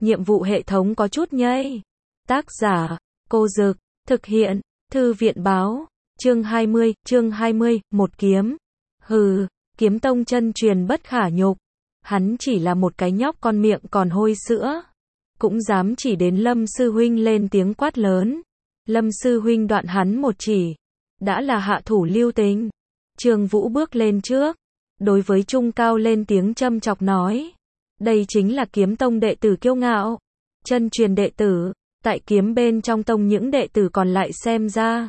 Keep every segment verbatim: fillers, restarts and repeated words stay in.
nhiệm vụ hệ thống có chút nhây. Tác giả, Cô Dực, thực hiện, Thư viện báo, chương hai mươi, chương hai mươi, một kiếm. Hừ, kiếm tông chân truyền bất khả nhục. Hắn chỉ là một cái nhóc con miệng còn hôi sữa. Cũng dám chỉ đến Lâm sư huynh lên tiếng quát lớn. Lâm sư huynh đoạn hắn một chỉ. Đã là hạ thủ lưu tình. Trường Vũ bước lên trước. Đối với Trung Cao lên tiếng châm chọc nói. Đây chính là kiếm tông đệ tử kiêu ngạo. Chân truyền đệ tử. Tại kiếm bên trong tông những đệ tử còn lại xem ra.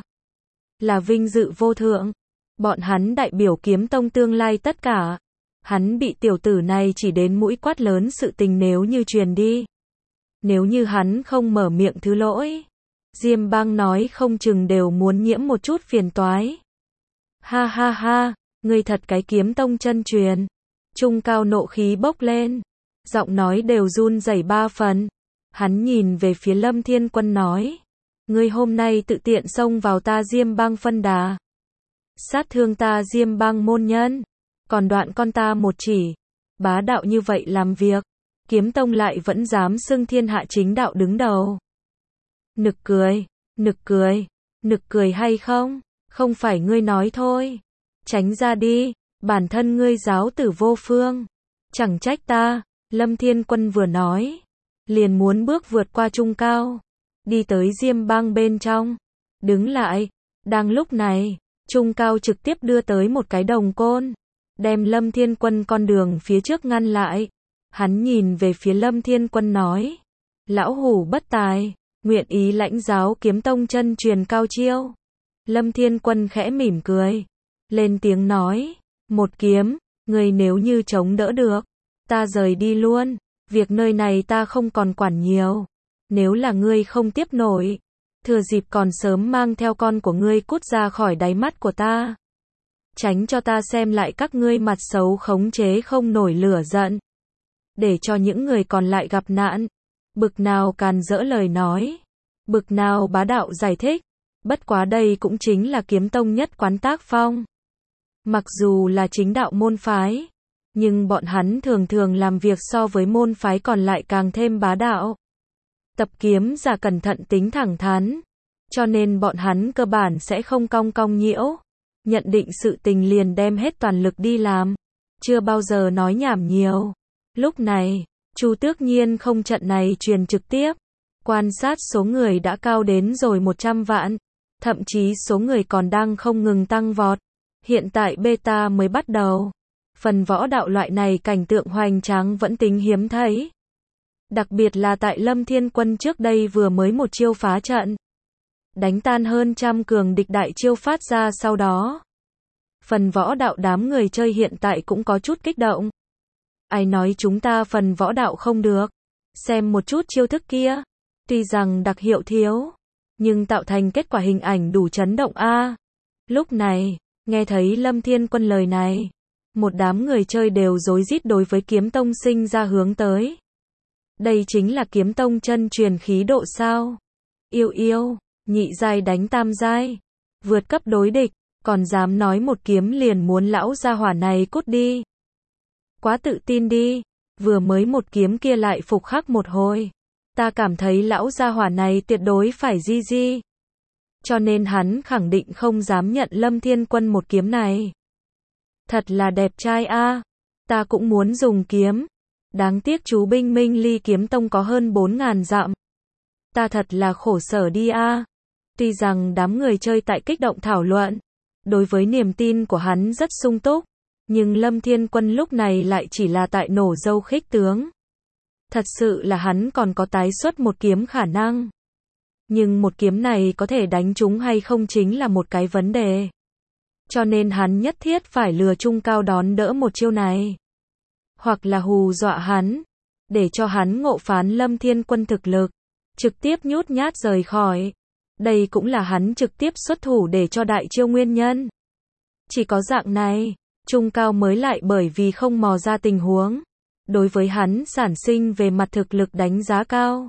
Là vinh dự vô thượng. Bọn hắn đại biểu kiếm tông tương lai tất cả. Hắn bị tiểu tử này chỉ đến mũi quát lớn sự tình nếu như truyền đi. Nếu như hắn không mở miệng thứ lỗi. Diêm Bang nói không chừng đều muốn nhiễm một chút phiền toái. Ha ha ha, ngươi thật cái kiếm tông chân truyền. Trung Cao nộ khí bốc lên. Giọng nói đều run rẩy ba phần. Hắn nhìn về phía Lâm Thiên Quân nói. Ngươi hôm nay tự tiện xông vào ta Diêm Bang phân đà. Sát thương ta Diêm Bang môn nhân. Còn đoạn con ta một chỉ. Bá đạo như vậy làm việc. Kiếm tông lại vẫn dám xưng thiên hạ chính đạo đứng đầu. Nực cười, nực cười, nực cười hay không? Không phải ngươi nói thôi. Tránh ra đi, bản thân ngươi giáo tử vô phương. Chẳng trách ta, Lâm Thiên Quân vừa nói. Liền muốn bước vượt qua Trung Cao. Đi tới Diêm Bang bên trong. Đứng lại, đang lúc này, Trung Cao trực tiếp đưa tới một cái đồng côn. Đem Lâm Thiên Quân con đường phía trước ngăn lại. Hắn nhìn về phía Lâm Thiên Quân nói. Lão hủ bất tài, nguyện ý lãnh giáo kiếm tông chân truyền cao chiêu. Lâm Thiên Quân khẽ mỉm cười. Lên tiếng nói. Một kiếm, người nếu như chống đỡ được. Ta rời đi luôn. Việc nơi này ta không còn quản nhiều. Nếu là ngươi không tiếp nổi. Thừa dịp còn sớm mang theo con của ngươi cút ra khỏi đáy mắt của ta. Tránh cho ta xem lại các ngươi mặt xấu khống chế không nổi lửa giận. Để cho những người còn lại gặp nạn. Bực nào càn rỡ lời nói. Bực nào bá đạo giải thích. Bất quá đây cũng chính là kiếm tông nhất quán tác phong. Mặc dù là chính đạo môn phái. Nhưng bọn hắn thường thường làm việc so với môn phái còn lại càng thêm bá đạo. Tập kiếm giả cẩn thận tính thẳng thắn. Cho nên bọn hắn cơ bản sẽ không cong cong nhiễu. Nhận định sự tình liền đem hết toàn lực đi làm. Chưa bao giờ nói nhảm nhiều. Lúc này, Chu Tước Nhiên không trận này truyền trực tiếp. Quan sát số người đã cao đến rồi một trăm vạn. Thậm chí số người còn đang không ngừng tăng vọt. Hiện tại beta mới bắt đầu. Phần võ đạo loại này cảnh tượng hoành tráng vẫn tính hiếm thấy. Đặc biệt là tại Lâm Thiên Quân trước đây vừa mới một chiêu phá trận. Đánh tan hơn trăm cường địch đại chiêu phát ra sau đó. Phần võ đạo đám người chơi hiện tại cũng có chút kích động. Ai nói chúng ta phần võ đạo không được. Xem một chút chiêu thức kia. Tuy rằng đặc hiệu thiếu. Nhưng tạo thành kết quả hình ảnh đủ chấn động a. Lúc này, nghe thấy Lâm Thiên Quân lời này. Một đám người chơi đều rối rít đối với kiếm tông sinh ra hướng tới. Đây chính là kiếm tông chân truyền khí độ sao. Yêu yêu, nhị giai đánh tam giai. Vượt cấp đối địch, còn dám nói một kiếm liền muốn lão gia hỏa này cút đi. Quá tự tin đi, vừa mới một kiếm kia lại phục khắc một hồi. Ta cảm thấy lão gia hỏa này tuyệt đối phải di di. Cho nên hắn khẳng định không dám nhận Lâm Thiên Quân một kiếm này. Thật là đẹp trai a, ta cũng muốn dùng kiếm. Đáng tiếc chú binh Minh Ly kiếm tông có hơn bốn ngàn dặm. Ta thật là khổ sở đi a. Tuy rằng đám người chơi tại kích động thảo luận, đối với niềm tin của hắn rất sung túc, nhưng Lâm Thiên Quân lúc này lại chỉ là tại nổ dâu khích tướng. Thật sự là hắn còn có tái xuất một kiếm khả năng. Nhưng một kiếm này có thể đánh trúng hay không chính là một cái vấn đề. Cho nên hắn nhất thiết phải lừa Trung Cao đón đỡ một chiêu này. Hoặc là hù dọa hắn. Để cho hắn ngộ phán Lâm Thiên Quân thực lực. Trực tiếp nhút nhát rời khỏi. Đây cũng là hắn trực tiếp xuất thủ để cho đại chiêu nguyên nhân. Chỉ có dạng này, Trung Cao mới lại bởi vì không mò ra tình huống. Đối với hắn sản sinh về mặt thực lực đánh giá cao.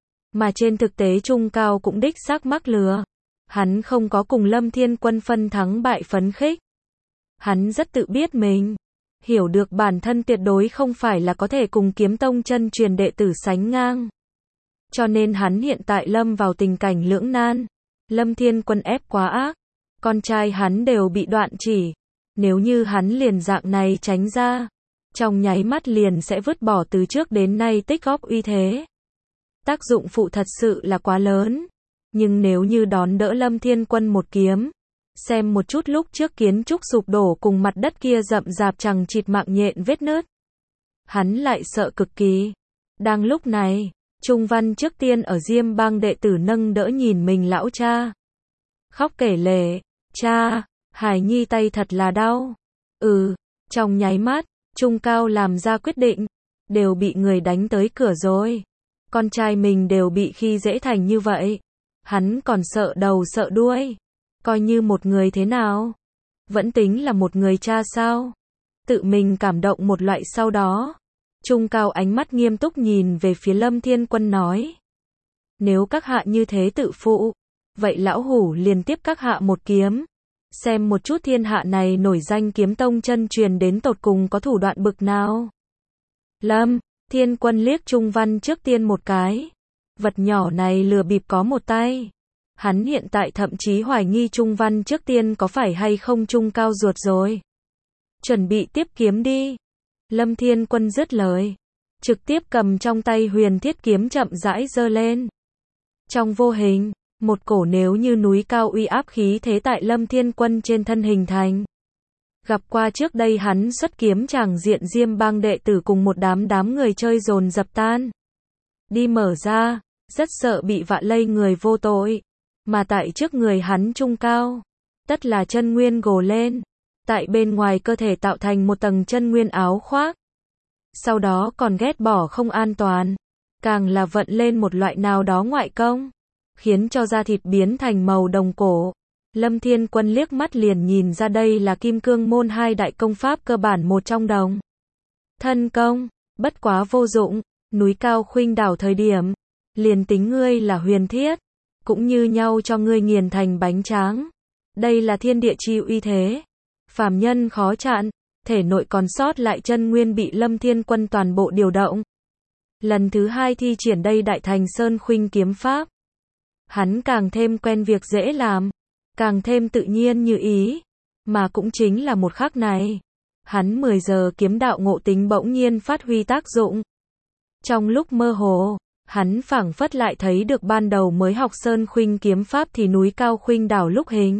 Mà trên thực tế Trung Cao cũng đích xác mắc lừa. Hắn không có cùng Lâm Thiên Quân phân thắng bại phấn khích. Hắn rất tự biết mình. hiểu được bản thân tuyệt đối không phải là có thể cùng kiếm tông chân truyền đệ tử sánh ngang. Cho nên hắn hiện tại lâm vào tình cảnh lưỡng nan. Lâm Thiên Quân ép quá ác, con trai hắn đều bị đoạn chỉ. Nếu như hắn liền dạng này tránh ra, trong nháy mắt liền sẽ vứt bỏ từ trước đến nay tích góp uy thế. Tác dụng phụ thật sự là quá lớn. Nhưng nếu như đón đỡ Lâm Thiên Quân một kiếm, xem một chút lúc trước kiến trúc sụp đổ cùng mặt đất kia rậm rạp chằng chịt mạng nhện vết nứt, hắn lại sợ cực kỳ. Đang lúc này, Trung Văn trước tiên ở Diêm Bang đệ tử nâng đỡ nhìn mình lão cha. Khóc kể lể, cha, Hải Nhi tay thật là đau. Ừ, trong nháy mắt, Trung Cao làm ra quyết định, đều bị người đánh tới cửa rồi. Con trai mình đều bị khi dễ thành như vậy. Hắn còn sợ đầu sợ đuôi. Coi như một người thế nào? Vẫn tính là một người cha sao? Tự mình cảm động một loại sau đó. Trung Cao ánh mắt nghiêm túc nhìn về phía Lâm Thiên Quân nói. Nếu các hạ như thế tự phụ, vậy lão hủ liền tiếp các hạ một kiếm. Xem một chút thiên hạ này nổi danh kiếm tông chân truyền đến tột cùng có thủ đoạn bực nào. Lâm Thiên Quân liếc Trung Văn trước tiên một cái. Vật nhỏ này lừa bịp có một tay. Hắn hiện tại thậm chí hoài nghi Trung Văn trước tiên có phải hay không Trung Cao ruột rồi. Chuẩn bị tiếp kiếm đi. Lâm Thiên Quân dứt lời, trực tiếp cầm trong tay huyền thiết kiếm chậm rãi giơ lên. Trong vô hình, một cổ nếu như núi cao uy áp khí thế tại Lâm Thiên Quân trên thân hình thành. Gặp qua trước đây hắn xuất kiếm tràng diện Diêm Bang đệ tử cùng một đám đám người chơi dồn dập tan. Đi mở ra, rất sợ bị vạ lây người vô tội. Mà tại trước người hắn Trung Cao, tất là chân nguyên gồ lên. Tại bên ngoài cơ thể tạo thành một tầng chân nguyên áo khoác. Sau đó còn ghét bỏ không an toàn. Càng là vận lên một loại nào đó ngoại công, khiến cho da thịt biến thành màu đồng cổ. Lâm Thiên Quân liếc mắt liền nhìn ra đây là Kim Cương môn hai đại công pháp cơ bản một trong đồng. Thân công, bất quá vô dụng, núi cao khuynh đảo thời điểm, liền tính ngươi là huyền thiết, cũng như nhau cho ngươi nghiền thành bánh tráng. Đây là thiên địa chi uy thế. Phàm nhân khó chặn, thể nội còn sót lại chân nguyên bị Lâm Thiên Quân toàn bộ điều động. Lần thứ hai thi triển đây Đại Thành Sơn Khuynh kiếm pháp. Hắn càng thêm quen việc dễ làm, càng thêm tự nhiên như ý, mà cũng chính là một khắc này, hắn mười giờ kiếm đạo ngộ tính bỗng nhiên phát huy tác dụng. Trong lúc mơ hồ, hắn phảng phất lại thấy được ban đầu mới học Sơn Khuynh kiếm pháp thì núi cao khuynh đảo lúc hình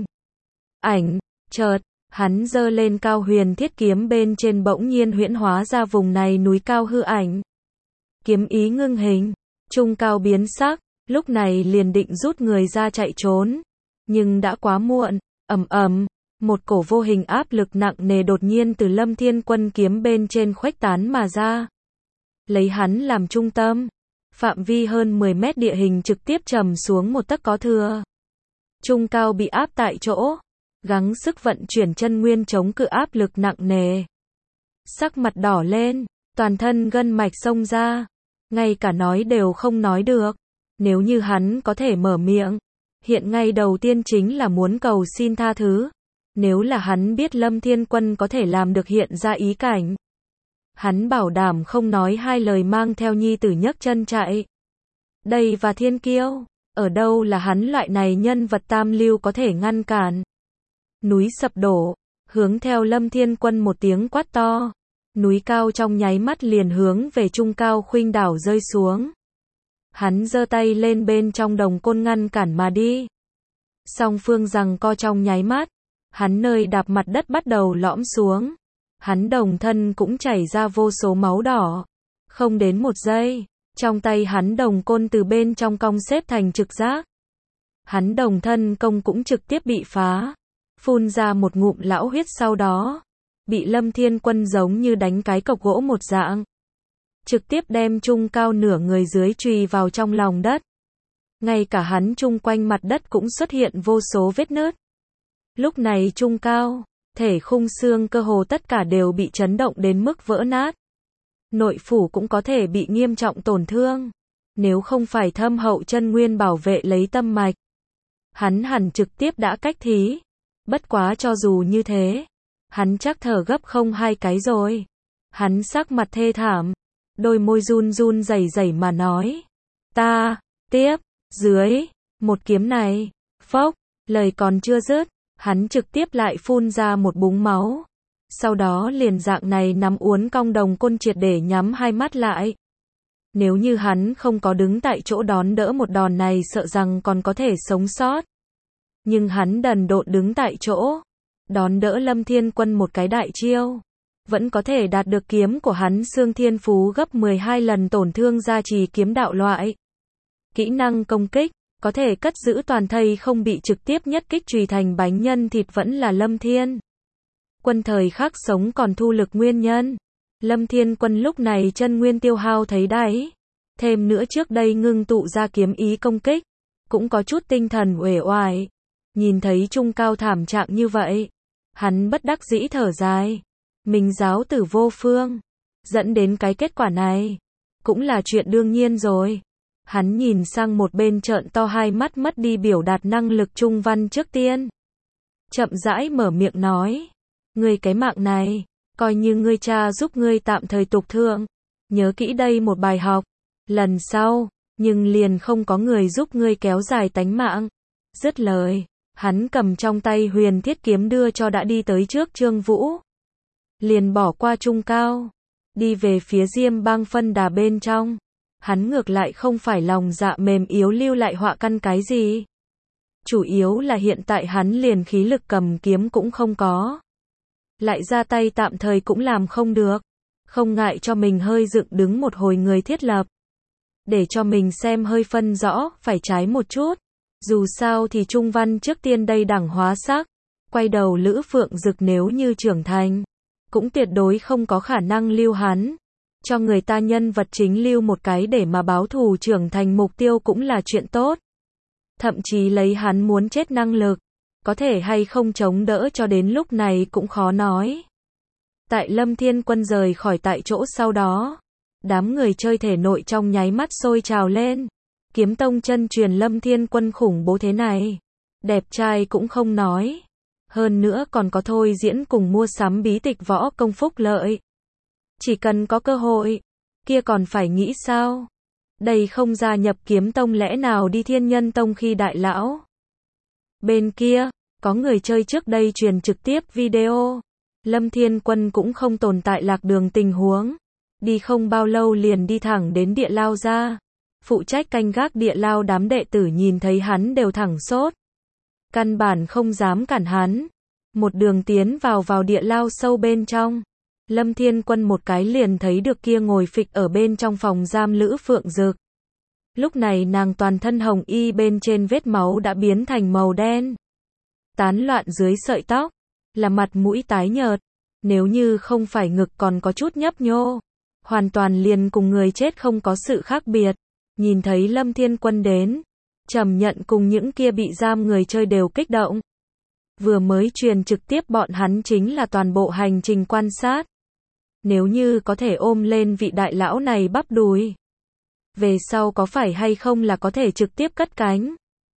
ảnh, chợt hắn giơ lên cao huyền thiết kiếm bên trên bỗng nhiên huyễn hóa ra vùng này núi cao hư ảnh. Kiếm ý ngưng hình, Trung Cao biến sắc, lúc này liền định rút người ra chạy trốn. Nhưng đã quá muộn, ầm ầm, một cổ vô hình áp lực nặng nề đột nhiên từ Lâm Thiên Quân kiếm bên trên khuếch tán mà ra. Lấy hắn làm trung tâm, phạm vi hơn mười mét địa hình trực tiếp trầm xuống một tấc có thừa. Trung Cao bị áp tại chỗ, gắng sức vận chuyển chân nguyên chống cự áp lực nặng nề. Sắc mặt đỏ lên, toàn thân gân mạch xông ra, ngay cả nói đều không nói được. Nếu như hắn có thể mở miệng, hiện ngay đầu tiên chính là muốn cầu xin tha thứ. Nếu là hắn biết Lâm Thiên Quân có thể làm được hiện ra ý cảnh, hắn bảo đảm không nói hai lời mang theo nhi tử nhấc chân chạy. Đây và thiên kiêu, ở đâu là hắn loại này nhân vật tam lưu có thể ngăn cản. Núi sập đổ, hướng theo Lâm Thiên Quân một tiếng quát to. Núi cao trong nháy mắt liền hướng về Trung Cao khuynh đảo rơi xuống. Hắn giơ tay lên bên trong đồng côn ngăn cản mà đi. Song phương giằng co trong nháy mắt, hắn nơi đạp mặt đất bắt đầu lõm xuống. Hắn đồng thân cũng chảy ra vô số máu đỏ. Không đến một giây, trong tay hắn đồng côn từ bên trong cong xếp thành trực giác. Hắn đồng thân công cũng trực tiếp bị phá, phun ra một ngụm lão huyết, sau đó bị Lâm Thiên Quân giống như đánh cái cọc gỗ một dạng, trực tiếp đem Trung Cao nửa người dưới chùy vào trong lòng đất. Ngay cả hắn chung quanh mặt đất cũng xuất hiện vô số vết nứt. Lúc này Trung Cao, thể khung xương cơ hồ tất cả đều bị chấn động đến mức vỡ nát. Nội phủ cũng có thể bị nghiêm trọng tổn thương. Nếu không phải thâm hậu chân nguyên bảo vệ lấy tâm mạch, hắn hẳn trực tiếp đã cách thí. Bất quá cho dù như thế, Hắn chắc thở gấp không hai cái rồi. Hắn sắc mặt thê thảm, đôi môi run run rẩy rẩy mà nói. Ta, tiếp, dưới, một kiếm này, phốc, lời còn chưa dứt, hắn trực tiếp lại phun ra một búng máu. Sau đó liền dạng này nắm uốn cong đồng côn triệt để nhắm hai mắt lại. Nếu như hắn không có đứng tại chỗ đón đỡ một đòn này sợ rằng còn có thể sống sót. Nhưng hắn đần độn đứng tại chỗ, đón đỡ Lâm Thiên Quân một cái đại chiêu. Vẫn có thể đạt được kiếm của hắn xương thiên phú gấp mười hai lần tổn thương gia trì kiếm đạo loại. Kỹ năng công kích, có thể cất giữ toàn thây không bị trực tiếp nhất kích chùy thành bánh nhân thịt vẫn là Lâm Thiên Quân thời khắc sống còn thu lực nguyên nhân. Lâm Thiên Quân lúc này chân nguyên tiêu hao thấy đáy. Thêm nữa trước đây ngưng tụ ra kiếm ý công kích, cũng có chút tinh thần uể oải. Nhìn thấy Trung Cao thảm trạng như vậy, hắn bất đắc dĩ thở dài. Mình giáo tử vô phương, dẫn đến cái kết quả này, cũng là chuyện đương nhiên rồi. Hắn nhìn sang một bên trợn to hai mắt mất đi biểu đạt năng lực Trung Văn trước tiên. Chậm rãi mở miệng nói. Ngươi cái mạng này, coi như ngươi cha giúp ngươi tạm thời tục thượng. Nhớ kỹ đây một bài học. Lần sau, nhưng liền không có người giúp ngươi kéo dài tánh mạng. Dứt lời, hắn cầm trong tay huyền thiết kiếm đưa cho đã đi tới trước Trương Vũ. Liền bỏ qua Trung Cao, đi về phía Diêm Bang phân đà bên trong. Hắn ngược lại không phải lòng dạ mềm yếu lưu lại họa căn cái gì. Chủ yếu là hiện tại hắn liền khí lực cầm kiếm cũng không có. Lại ra tay tạm thời cũng làm không được. Không ngại cho mình hơi dựng đứng một hồi người thiết lập. Để cho mình xem hơi phân rõ, phải trái một chút. Dù sao thì Trung Văn trước tiên đây đẳng hóa sắc. Quay đầu Lữ Phượng Dực nếu như trưởng thành, cũng tuyệt đối không có khả năng lưu hắn. Cho người ta nhân vật chính lưu một cái để mà báo thù trưởng thành mục tiêu cũng là chuyện tốt. Thậm chí lấy hắn muốn chết năng lực, có thể hay không chống đỡ cho đến lúc này cũng khó nói. Tại Lâm Thiên Quân rời khỏi tại chỗ sau đó, đám người chơi thể nội trong nháy mắt sôi trào lên. Kiếm tông chân truyền Lâm Thiên Quân khủng bố thế này, đẹp trai cũng không nói. Hơn nữa còn có thôi diễn cùng mua sắm bí tịch võ công phúc lợi. Chỉ cần có cơ hội, kia còn phải nghĩ sao? Đây không gia nhập kiếm tông lẽ nào đi Thiên Nhân Tông khi đại lão? Bên kia, có người chơi trước đây truyền trực tiếp video. Lâm Thiên Quân cũng không tồn tại lạc đường tình huống. Đi không bao lâu liền đi thẳng đến địa lao ra. Phụ trách canh gác địa lao đám đệ tử nhìn thấy hắn đều thẳng sốt. Căn bản không dám cản hắn. Một đường tiến vào vào địa lao sâu bên trong. Lâm Thiên Quân một cái liền thấy được kia ngồi phịch ở bên trong phòng giam Lữ Phượng Dực. Lúc này nàng toàn thân hồng y bên trên vết máu đã biến thành màu đen. Tán loạn dưới sợi tóc, là mặt mũi tái nhợt. Nếu như không phải ngực còn có chút nhấp nhô, hoàn toàn liền cùng người chết không có sự khác biệt. Nhìn thấy Lâm Thiên Quân đến, Trầm Nhận cùng những kia bị giam người chơi đều kích động. Vừa mới truyền trực tiếp bọn hắn chính là toàn bộ hành trình quan sát. Nếu như có thể ôm lên vị đại lão này bắp đùi, về sau có phải hay không là có thể trực tiếp cất cánh.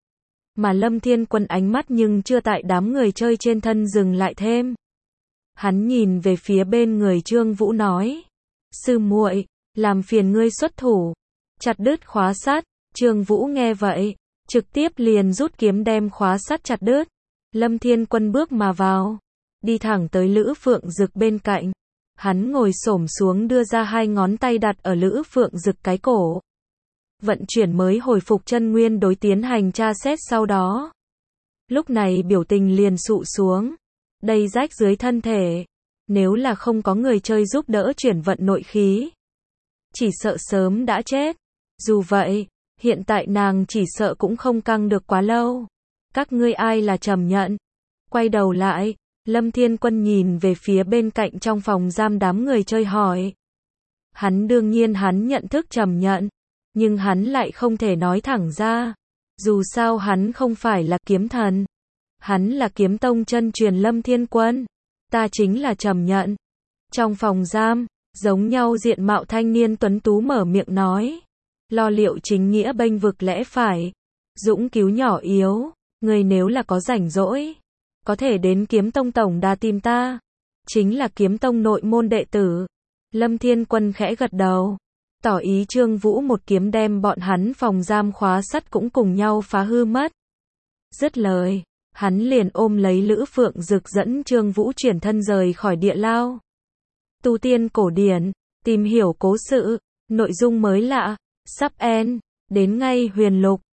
Mà Lâm Thiên Quân ánh mắt nhưng chưa tại đám người chơi trên thân dừng lại thêm. Hắn nhìn về phía bên người Trương Vũ nói. Sư muội, làm phiền ngươi xuất thủ. Chặt đứt khóa sắt. Trương Vũ nghe vậy, trực tiếp liền rút kiếm đem khóa sắt chặt đứt. Lâm Thiên Quân bước mà vào, đi thẳng tới Lữ Phượng Dực bên cạnh. Hắn ngồi xổm xuống đưa ra hai ngón tay đặt ở Lữ Phượng Dực cái cổ. Vận chuyển mới hồi phục chân nguyên đối tiến hành tra xét sau đó. Lúc này biểu tình liền sụ xuống. Đây rách dưới thân thể. Nếu là không có người chơi giúp đỡ chuyển vận nội khí, chỉ sợ sớm đã chết. Dù vậy, hiện tại nàng chỉ sợ cũng không căng được quá lâu. Các ngươi ai là Trầm Nhận? Quay đầu lại, Lâm Thiên Quân nhìn về phía bên cạnh trong phòng giam đám người chơi hỏi. Hắn đương nhiên hắn nhận thức Trầm Nhận, nhưng hắn lại không thể nói thẳng ra. Dù sao hắn không phải là kiếm thần. Hắn là kiếm tông chân truyền Lâm Thiên Quân. Ta chính là Trầm Nhận. Trong phòng giam, giống nhau diện mạo thanh niên tuấn tú mở miệng nói. Lo liệu chính nghĩa bênh vực lẽ phải. Dũng cứu nhỏ yếu. Người nếu là có rảnh rỗi, có thể đến kiếm tông tổng đà tìm ta. chính là kiếm tông nội môn đệ tử. Lâm Thiên Quân khẽ gật đầu, tỏ ý Trương Vũ một kiếm đem bọn hắn phòng giam khóa sắt cũng cùng nhau phá hư mất. Dứt lời, hắn liền ôm lấy Lữ Phượng Dực dẫn Trương Vũ chuyển thân rời khỏi địa lao. Tu tiên cổ điển, tìm hiểu cố sự, nội dung mới lạ, sắp end, đến ngay huyền lục.